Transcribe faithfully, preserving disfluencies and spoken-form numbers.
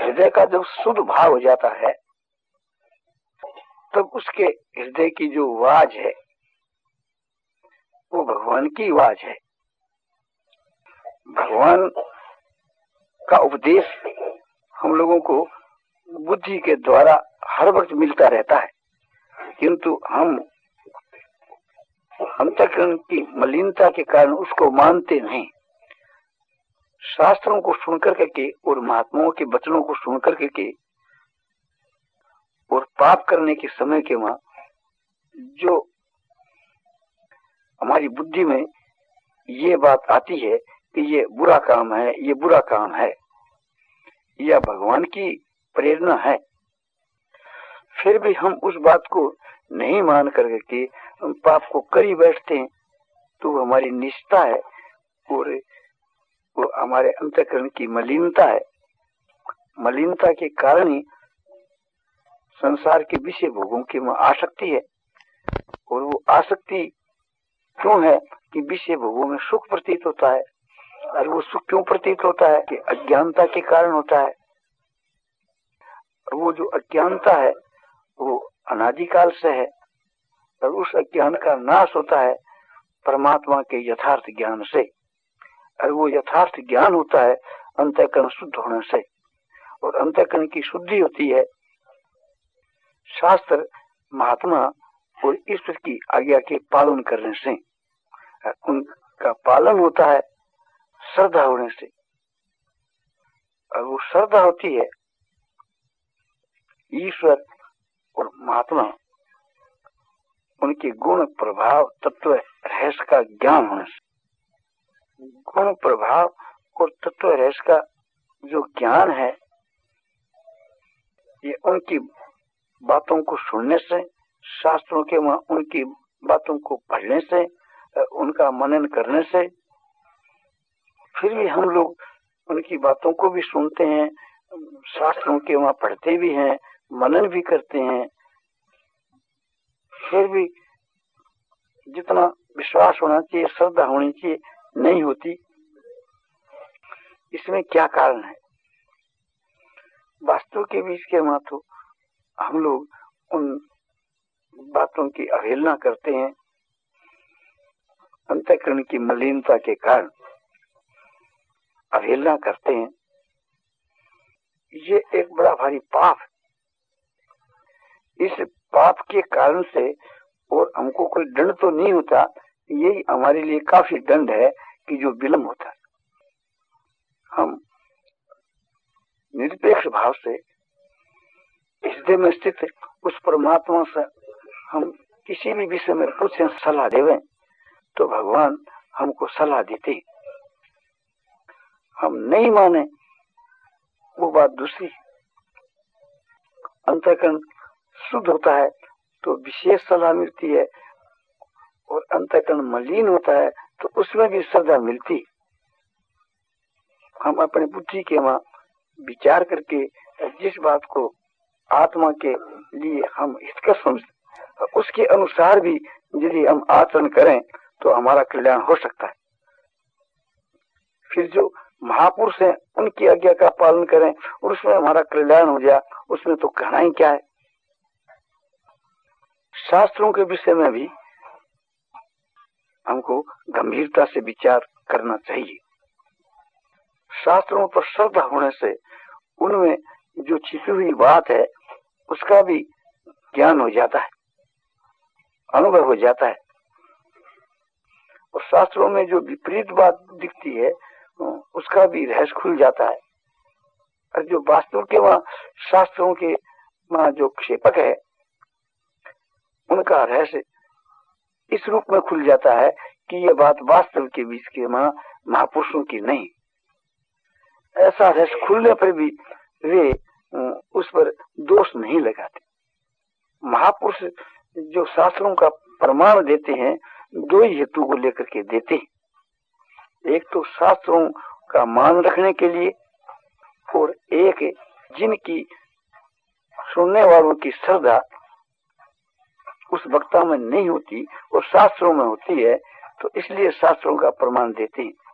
हृदय का जब शुद्ध भाव हो जाता है तब उसके हृदय की जो आवाज है वो भगवान की आवाज है। भगवान का उपदेश हम लोगों को बुद्धि के द्वारा हर वक्त मिलता रहता है, किंतु हम अंतःकरण की मलिनता के कारण उसको मानते नहीं। शास्त्रों को सुनकर करके और महात्माओं के वचनों को सुनकर करके और पाप करने के समय के वहां जो हमारी बुद्धि में ये बात आती है कि ये बुरा काम है, ये बुरा काम है, यह भगवान की प्रेरणा है, फिर भी हम उस बात को नहीं मान करके हम पाप को कर ही बैठते हैं, तो हमारी निष्ठा है और वो हमारे अंतःकरण की मलिनता है। मलिनता के कारण ही संसार के विषय भोगों की वह आसक्ति है। और वो आसक्ति क्यों है कि विषय भोगों में सुख प्रतीत होता है, और वो सुख क्यों प्रतीत होता है कि अज्ञानता के कारण होता है। और वो जो अज्ञानता है वो अनादिकाल से है, और उस अज्ञान का नाश होता है परमात्मा के यथार्थ ज्ञान से, और वो यथार्थ ज्ञान होता है अंतःकरण शुद्ध होने से। और अंतःकरण की शुद्धि होती है शास्त्र, महात्मा और ईश्वर की आज्ञा के पालन करने से। उनका पालन होता है श्रद्धा होने से, और वो श्रद्धा होती है ईश्वर और महात्मा उनके गुण प्रभाव तत्व रहस्य का ज्ञान होने से। गुण प्रभाव और तत्व रहस्य का जो ज्ञान है ये उनकी बातों को सुनने से, शास्त्रों के वहां उनकी बातों को पढ़ने से, उनका मनन करने से। फिर भी हम लोग उनकी बातों को भी सुनते हैं, शास्त्रों के वहां पढ़ते भी हैं, मनन भी करते हैं, फिर भी जितना विश्वास होना चाहिए, श्रद्धा होनी चाहिए, नहीं होती। इसमें क्या कारण है? वास्तव के बीच के वहां तो हम लोग उन बातों की अवहेलना करते हैं अंतःकरण की मलिनता के कारण अवहेलना करते हैं। ये एक बड़ा भारी पाप है। इस पाप के कारण से और हमको कोई दंड तो नहीं होता, यही हमारे लिए काफी दंड है कि जो विलंब होता है। हम निरपेक्ष भाव से हृदय में स्थित उस परमात्मा से हम किसी भी विषय में पूछें, सलाह देवें, तो भगवान हमको सलाह देते। हम नहीं माने वो बात दूसरी। अंतःकरण शुद्ध होता है तो विशेष सलाह मिलती है, और अंतःकरण मलिन होता है तो उसमें भी सजा मिलती। हम अपने बुद्धि के वहां विचार करके जिस बात को आत्मा के लिए हम हितकर समझते उसके अनुसार भी यदि हम आचरण करें तो हमारा कल्याण हो सकता है। फिर जो महापुरुष हैं उनकी आज्ञा का पालन करें और उसमें हमारा कल्याण हो जाए, उसमें तो कहना ही क्या है। शास्त्रों के विषय में भी हमको गंभीरता से विचार करना चाहिए। शास्त्रों पर श्रद्धा होने से उनमें जो छिपी हुई बात है उसका भी ज्ञान हो जाता है, अनुभव हो जाता है। और शास्त्रों में जो विपरीत बात दिखती है उसका भी रहस्य खुल जाता है। और जो वास्तव के वहां शास्त्रों के वहां जो क्षेपक है उनका रहस्य इस रूप में खुल जाता है कि यह बात वास्तव के बीच के वहां महापुरुषों की नहीं। ऐसा रहस्य खुलने पर भी वे उस पर दोष नहीं लगाते। महापुरुष जो शास्त्रों का प्रमाण देते हैं दो ही हेतु को लेकर के देते हैं। एक तो शास्त्रों का मान रखने के लिए, और एक जिनकी सुनने वालों की श्रद्धा उस वक्ता में नहीं होती और शास्त्रों में होती है, तो इसलिए शास्त्रों का प्रमाण देते हैं।